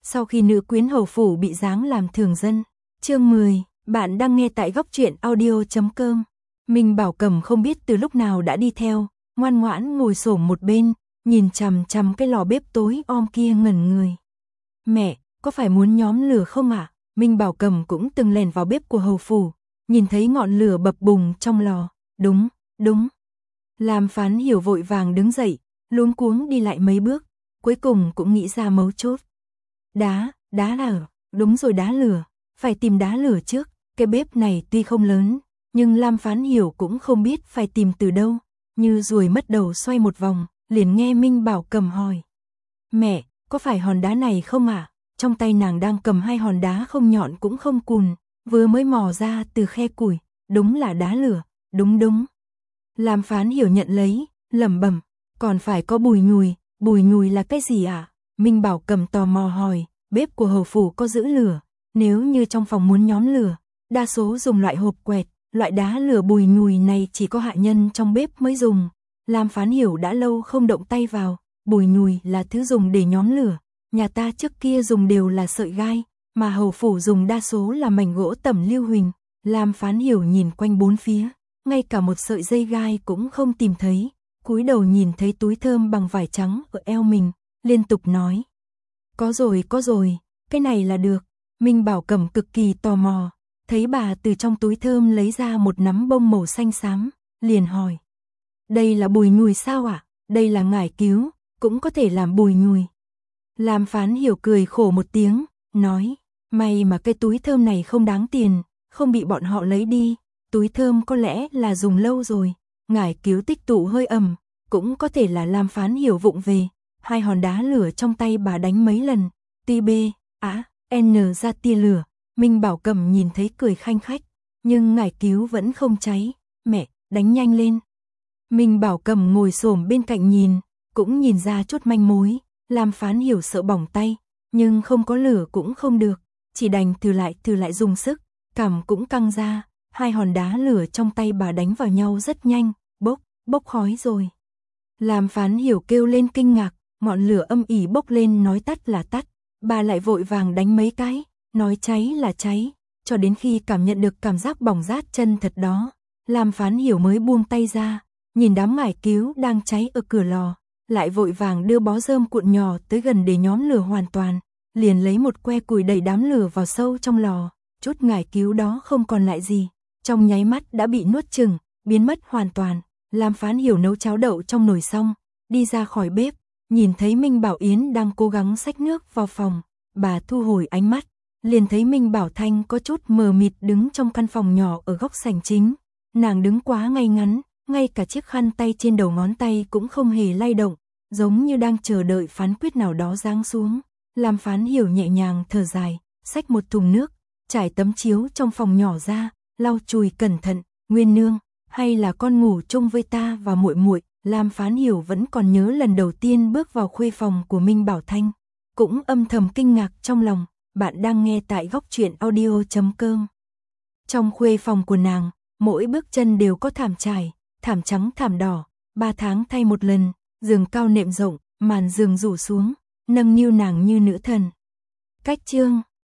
Sau khi nữ quyến hầu phủ bị giáng làm thường dân. Chương 10, bạn đang nghe tại góc truyện audio.com. Minh Bảo Cầm không biết từ lúc nào đã đi theo, ngoan ngoãn ngồi xổm một bên, nhìn chằm chằm cái lò bếp tối om kia ngẩn người. Mẹ, có phải muốn nhóm lửa không ạ? Minh Bảo Cầm cũng từng lèn vào bếp của hầu phủ, nhìn thấy ngọn lửa bập bùng trong lò. Đúng, đúng. Lam Phán Hiểu vội vàng đứng dậy, luống cuống đi lại mấy bước, cuối cùng cũng nghĩ ra mấu chốt. Đá lửa, đúng rồi, đá lửa, phải tìm đá lửa trước. Cái bếp này tuy không lớn, nhưng Lam Phán Hiểu cũng không biết phải tìm từ đâu, như ruồi mất đầu xoay một vòng, liền nghe Minh Bảo Cầm hỏi. Mẹ, có phải hòn đá này không ạ? Trong tay nàng đang cầm hai hòn đá không nhọn cũng không cùn, vừa mới mò ra từ khe củi, đúng là đá lửa, đúng. Lam Phán Hiểu nhận lấy, lẩm bẩm, còn phải có bùi nhùi là cái gì ạ? Minh Bảo Cầm tò mò hỏi, bếp của hầu phủ có giữ lửa, nếu như trong phòng muốn nhóm lửa, đa số dùng loại hộp quẹt, loại đá lửa bùi nhùi này chỉ có hạ nhân trong bếp mới dùng. Lam Phán Hiểu đã lâu không động tay vào, bùi nhùi là thứ dùng để nhóm lửa, nhà ta trước kia dùng đều là sợi gai, mà hầu phủ dùng đa số là mảnh gỗ tẩm lưu huỳnh. Lam Phán Hiểu nhìn quanh bốn phía, ngay cả một sợi dây gai cũng không tìm thấy, cúi đầu nhìn thấy túi thơm bằng vải trắng ở eo mình, liên tục nói. Có rồi, cái này là được. Minh Bảo Cầm cực kỳ tò mò, thấy bà từ trong túi thơm lấy ra một nắm bông màu xanh xám, liền hỏi. Đây là bùi nhùi sao ạ? Đây là ngải cứu, cũng có thể làm bùi nhùi. Lam Phán Hiểu cười khổ một tiếng, nói, may mà cái túi thơm này không đáng tiền, không bị bọn họ lấy đi, túi thơm có lẽ là dùng lâu rồi, ngải cứu tích tụ hơi ẩm, cũng có thể là Lam Phán Hiểu vụng về. Hai hòn đá lửa trong tay bà đánh mấy lần, ti bê, n ra tia lửa. Minh Bảo Cầm nhìn thấy cười khanh khách, nhưng ngải cứu vẫn không cháy. Mẹ, đánh nhanh lên. Minh Bảo Cầm ngồi xổm bên cạnh nhìn, cũng nhìn ra chút manh mối. Lam Phán Hiểu sợ bỏng tay, nhưng không có lửa cũng không được, chỉ đành thử lại dùng sức, cằm cũng căng ra. Hai hòn đá lửa trong tay bà đánh vào nhau rất nhanh, bốc khói rồi. Lam Phán Hiểu kêu lên kinh ngạc, ngọn lửa âm ỉ bốc lên, nói tắt là tắt, bà lại vội vàng đánh mấy cái, nói cháy là cháy, cho đến khi cảm nhận được cảm giác bỏng rát chân thật đó, Lam Phán Hiểu mới buông tay ra, nhìn đám ngải cứu đang cháy ở cửa lò, lại vội vàng đưa bó rơm cuộn nhỏ tới gần để nhóm lửa hoàn toàn, liền lấy một que củi đẩy đám lửa vào sâu trong lò, chút ngải cứu đó không còn lại gì, trong nháy mắt đã bị nuốt chửng, biến mất hoàn toàn. Lam Phán Hiểu nấu cháo đậu trong nồi xong, đi ra khỏi bếp, nhìn thấy Minh Bảo Yến đang cố gắng xách nước vào phòng, bà thu hồi ánh mắt, liền thấy Minh Bảo Thanh có chút mờ mịt đứng trong căn phòng nhỏ ở góc sảnh chính, nàng đứng quá ngay ngắn, ngay cả chiếc khăn tay trên đầu ngón tay cũng không hề lay động, giống như đang chờ đợi phán quyết nào đó giáng xuống. Lam Phán Hiểu nhẹ nhàng thở dài, xách một thùng nước, trải tấm chiếu trong phòng nhỏ ra, lau chùi cẩn thận. Nguyên nương, hay là con ngủ chung với ta và muội muội? Lam Phán Hiểu vẫn còn nhớ lần đầu tiên bước vào khuê phòng của Minh Bảo Thanh, cũng âm thầm kinh ngạc trong lòng. Bạn đang nghe tại góc truyện audio.com. Trong khuê phòng của nàng, mỗi bước chân đều có thảm trải, thảm trắng thảm đỏ, 3 tháng thay một lần, giường cao nệm rộng, màn giường rủ xuống, nâng niu nàng như nữ thần. Cách chương